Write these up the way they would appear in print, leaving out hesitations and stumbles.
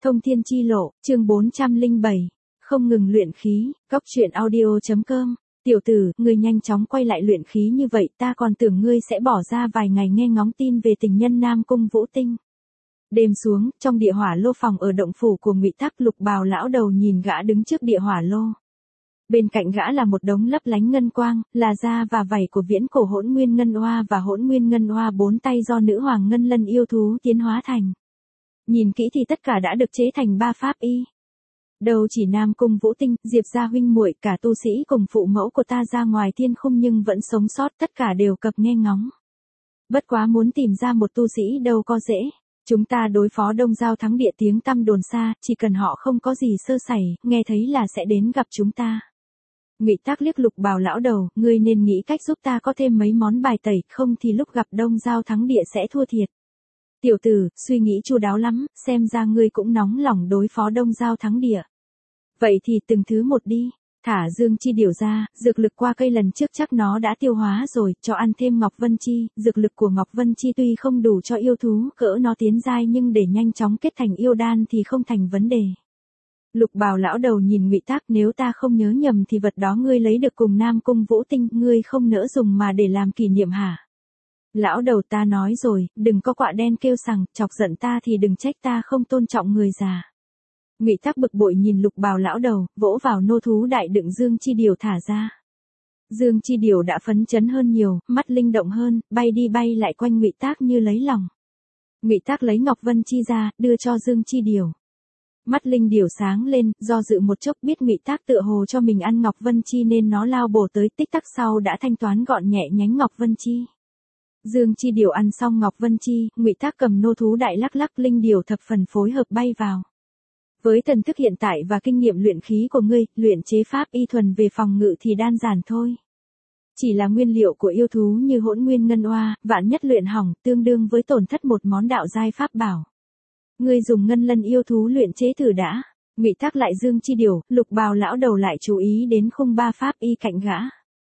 Thông thiên chi lộ, chương 407. Không ngừng luyện khí, Cóc truyện audio.com. Tiểu tử, ngươi nhanh chóng quay lại luyện khí như vậy, ta còn tưởng ngươi sẽ bỏ ra vài ngày nghe ngóng tin về tình nhân Nam Cung Vũ Tinh. Đêm xuống, trong địa hỏa lô phòng ở động phủ của Ngụy Tắc, Lục Bào lão đầu nhìn gã đứng trước địa hỏa lô. Bên cạnh gã là một đống lấp lánh ngân quang, là da và vảy của viễn cổ Hỗn Nguyên Ngân Oa và Hỗn Nguyên Ngân Oa 4 tay do nữ hoàng ngân lân yêu thú tiến hóa thành. Nhìn kỹ thì tất cả đã được chế thành 3 pháp y. Đâu chỉ Nam Cung Vũ Tinh, Diệp gia huynh muội, cả tu sĩ cùng phụ mẫu của ta ra ngoài thiên khung nhưng vẫn sống sót, tất cả đều cập nghe ngóng. Bất quá muốn tìm ra một tu sĩ đâu có dễ. Chúng ta đối phó Đông Giao Thắng Địa tiếng tăm đồn xa, chỉ cần họ không có gì sơ sẩy, nghe thấy là sẽ đến gặp chúng ta. Ngụy Tắc liếc Lục Bào lão đầu, ngươi nên nghĩ cách giúp ta có thêm mấy món bài tẩy, không thì lúc gặp Đông Giao Thắng Địa sẽ thua thiệt. Tiểu tử, suy nghĩ chu đáo lắm, xem ra ngươi cũng nóng lòng đối phó Đông Giao Thắng Địa. Vậy thì từng thứ một đi, thả Dương Chi Điểu ra, dược lực qua cây lần trước chắc nó đã tiêu hóa rồi, cho ăn thêm Ngọc Vân Chi, dược lực của Ngọc Vân Chi tuy không đủ cho yêu thú cỡ nó tiến giai nhưng để nhanh chóng kết thành yêu đan thì không thành vấn đề. Lục Bào lão đầu nhìn Ngụy Tắc, nếu ta không nhớ nhầm thì vật đó ngươi lấy được cùng Nam Cung Vũ Tinh, ngươi không nỡ dùng mà để làm kỷ niệm hả? Lão đầu, ta nói rồi, đừng có quạ đen kêu sằng, chọc giận ta thì đừng trách ta không tôn trọng người già. Ngụy Tắc bực bội nhìn Lục Bào lão đầu, vỗ vào nô thú đại đựng Dương Chi Điểu thả ra. Dương Chi Điểu đã phấn chấn hơn nhiều, mắt linh động hơn, bay đi bay lại quanh Ngụy Tắc như lấy lòng. Ngụy Tắc lấy Ngọc Vân Chi ra, đưa cho Dương Chi Điểu. Mắt linh điểu sáng lên, do dự một chốc biết Ngụy Tắc tựa hồ cho mình ăn Ngọc Vân Chi nên nó lao bổ tới, tích tắc sau đã thanh toán gọn nhẹ nhánh Ngọc Vân Chi. Dương Chi Điểu ăn xong Ngọc Vân Chi, Ngụy Tắc cầm nô thú đại lắc lắc, linh điểu thập phần phối hợp bay vào. Với thần thức hiện tại và kinh nghiệm luyện khí của ngươi, luyện chế pháp y thuần về phòng ngự thì đơn giản thôi. Chỉ là nguyên liệu của yêu thú như Hỗn Nguyên Ngân Oa, vạn nhất luyện hỏng, tương đương với tổn thất một món đạo giai pháp bảo. Ngươi dùng ngân lân yêu thú luyện chế thử đã. Ngụy Tắc lại Dương Chi Điểu, Lục Bào lão đầu lại chú ý đến khung 3 pháp y cạnh gã.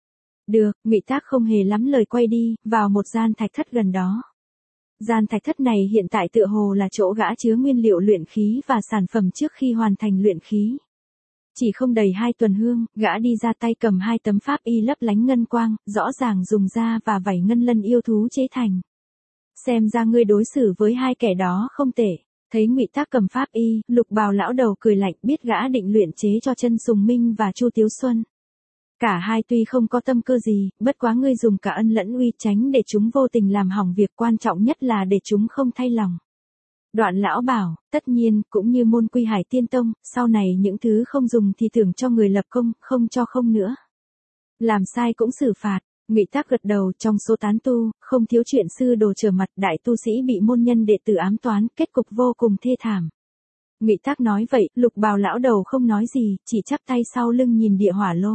Được, Ngụy Tắc không hề lắm lời quay đi, vào một gian thạch thất gần đó. Gian thạch thất này hiện tại tựa hồ là chỗ gã chứa nguyên liệu luyện khí và sản phẩm trước khi hoàn thành luyện khí. Chỉ không đầy 2 tuần hương, gã đi ra tay cầm 2 tấm pháp y lấp lánh ngân quang, rõ ràng dùng da và vảy ngân lân yêu thú chế thành. Xem ra ngươi đối xử với 2 kẻ đó không tệ. Thấy Ngụy Tắc cầm pháp y, Lục Bào lão đầu cười lạnh, biết gã định luyện chế cho Chân Sùng Minh và Chu Tiếu Xuân. Cả hai tuy không có tâm cơ gì, bất quá ngươi dùng cả ân lẫn uy tránh để chúng vô tình làm hỏng việc, quan trọng nhất là để chúng không thay lòng. Đoạn lão bảo, tất nhiên, cũng như môn Quy Hải Tiên Tông, sau này những thứ không dùng thì thưởng cho người lập công, không cho không nữa. Làm sai cũng xử phạt. Ngụy Tắc gật đầu, trong số tán tu, không thiếu chuyện sư đồ trở mặt, đại tu sĩ bị môn nhân đệ tử ám toán, kết cục vô cùng thê thảm. Ngụy Tắc nói vậy, Lục Bào lão đầu không nói gì, chỉ chắp tay sau lưng nhìn địa hỏa lô.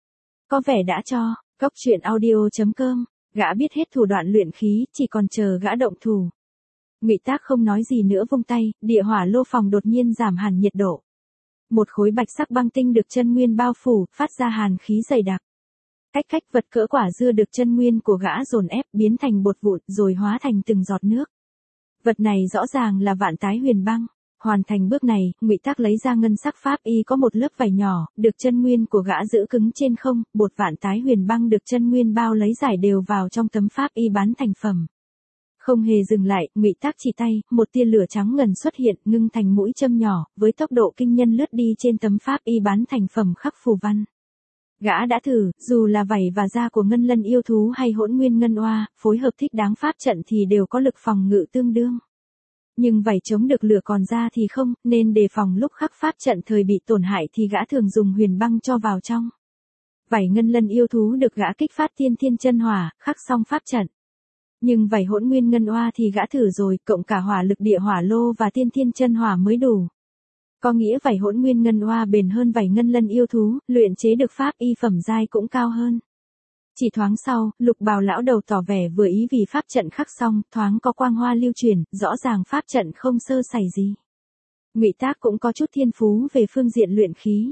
Có vẻ đã cho, Cóc truyện audio.com, gã biết hết thủ đoạn luyện khí, chỉ còn chờ gã động thủ. Ngụy Tắc không nói gì nữa vung tay, địa hỏa lô phòng đột nhiên giảm hẳn nhiệt độ. Một khối bạch sắc băng tinh được chân nguyên bao phủ, phát ra hàn khí dày đặc. Cách vật cỡ quả dưa được chân nguyên của gã dồn ép biến thành bột vụn rồi hóa thành từng giọt nước. Vật này rõ ràng là Vạn Tái Huyền Băng. Hoàn thành bước này, Ngụy Tắc lấy ra ngân sắc pháp y có một lớp vảy nhỏ, được chân nguyên của gã giữ cứng trên không, bột Vạn Tái Huyền Băng được chân nguyên bao lấy giải đều vào trong tấm pháp y bán thành phẩm. Không hề dừng lại, Ngụy Tắc chỉ tay, một tia lửa trắng ngần xuất hiện, ngưng thành mũi châm nhỏ, với tốc độ kinh nhân lướt đi trên tấm pháp y bán thành phẩm khắc phù văn. Gã đã thử, dù là vảy và da của ngân lân yêu thú hay Hỗn Nguyên Ngân Oa, phối hợp thích đáng pháp trận thì đều có lực phòng ngự tương đương. Nhưng vảy chống được lửa còn da thì không, nên đề phòng lúc khắc pháp trận thời bị tổn hại thì gã thường dùng huyền băng cho vào trong. Vảy ngân lân yêu thú được gã kích phát tiên thiên chân hỏa, khắc xong pháp trận. Nhưng vảy Hỗn Nguyên Ngân Oa thì gã thử rồi, cộng cả hỏa lực địa hỏa lô và tiên thiên chân hỏa mới đủ. Có nghĩa vảy Hỗn Nguyên Ngân Oa bền hơn vảy ngân lân yêu thú, luyện chế được pháp y phẩm giai cũng cao hơn. Chỉ thoáng sau, Lục Bào lão đầu tỏ vẻ vừa ý vì pháp trận khắc xong, thoáng có quang hoa lưu truyền, rõ ràng pháp trận không sơ sẩy gì. Ngụy Tắc cũng có chút thiên phú về phương diện luyện khí.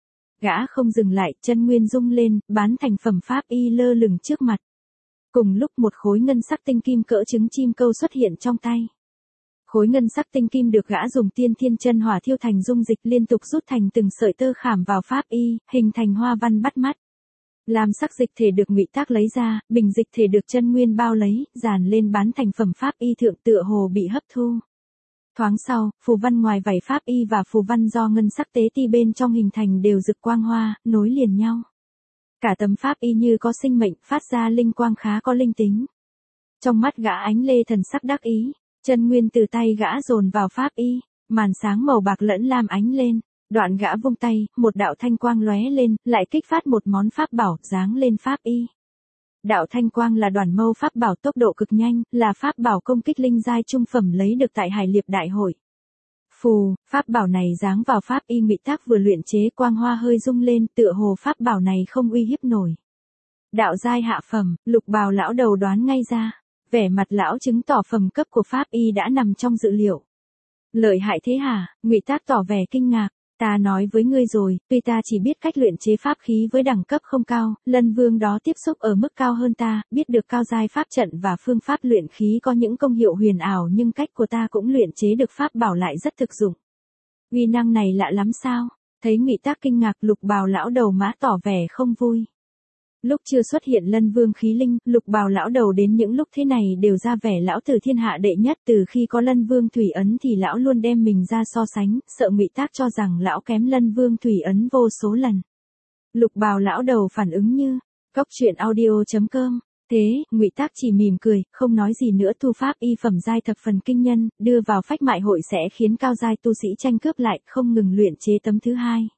Gã không dừng lại, chân nguyên rung lên, bán thành phẩm pháp y lơ lửng trước mặt. Cùng lúc một khối ngân sắc tinh kim cỡ trứng chim câu xuất hiện trong tay. Khối ngân sắc tinh kim được gã dùng tiên thiên chân hỏa thiêu thành dung dịch liên tục rút thành từng sợi tơ khảm vào pháp y, hình thành hoa văn bắt mắt. Lam sắc dịch thể được ngụy tác lấy ra, bình dịch thể được chân nguyên bao lấy, dàn lên bán thành phẩm pháp y thượng tựa hồ bị hấp thu. Thoáng sau, phù văn ngoài vảy pháp y và phù văn do ngân sắc tế ti bên trong hình thành đều rực quang hoa, nối liền nhau. Cả tấm pháp y như có sinh mệnh, phát ra linh quang khá có linh tính. Trong mắt gã ánh lê thần sắc đắc ý, chân nguyên từ tay gã dồn vào pháp y, màn sáng màu bạc lẫn lam ánh lên, đoạn gã vung tay, một đạo thanh quang lóe lên, lại kích phát một món pháp bảo giáng lên pháp y. Đạo thanh quang là đoàn mâu pháp bảo tốc độ cực nhanh, là pháp bảo công kích linh giai trung phẩm lấy được tại Hải Liệp Đại hội. Phù, pháp bảo này giáng vào pháp y ngụy tác vừa luyện chế, quang hoa hơi rung lên, tựa hồ pháp bảo này không uy hiếp nổi. Đạo giai hạ phẩm, Lục Bào lão đầu đoán ngay ra, vẻ mặt lão chứng tỏ phẩm cấp của pháp y đã nằm trong dự liệu. Lợi hại thế hả? Ngụy tác tỏ vẻ kinh ngạc. Ta nói với ngươi rồi, tuy ta chỉ biết cách luyện chế pháp khí với đẳng cấp không cao, Lân Vương đó tiếp xúc ở mức cao hơn ta, biết được cao giai pháp trận và phương pháp luyện khí có những công hiệu huyền ảo, nhưng cách của ta cũng luyện chế được pháp bảo lại rất thực dụng. Uy năng này lạ lắm sao? Thấy Ngụy tác kinh ngạc, Lục Bào lão đầu mã tỏ vẻ không vui. Lúc chưa xuất hiện Lân Vương khí linh, Lục Bào lão đầu đến những lúc thế này đều ra vẻ lão tử thiên hạ đệ nhất, từ khi có Lân Vương thủy ấn thì lão luôn đem mình ra so sánh, sợ Ngụy tác cho rằng lão kém Lân Vương thủy ấn vô số lần. Lục Bào lão đầu phản ứng như, coctruyện.audio.com. Thế, Ngụy tác chỉ mỉm cười, không nói gì nữa. Thu pháp y phẩm giai thập phần kinh nhân, đưa vào phách mại hội sẽ khiến cao giai tu sĩ tranh cướp lại, không ngừng luyện chế tấm thứ hai.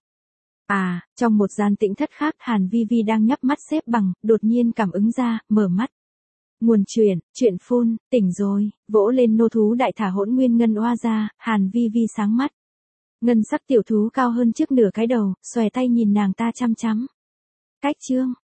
Trong một gian tĩnh thất khác, Hàn Vi Vi đang nhắm mắt xếp bằng, đột nhiên cảm ứng ra, mở mắt. Nguồn chuyện phun, tỉnh rồi, vỗ lên nô thú đại thả hỗn nguyên ngân oa ra, Hàn Vi Vi sáng mắt. Ngân sắc tiểu thú cao hơn trước nửa cái đầu, xòe tay nhìn nàng ta chăm chăm. Cách chương.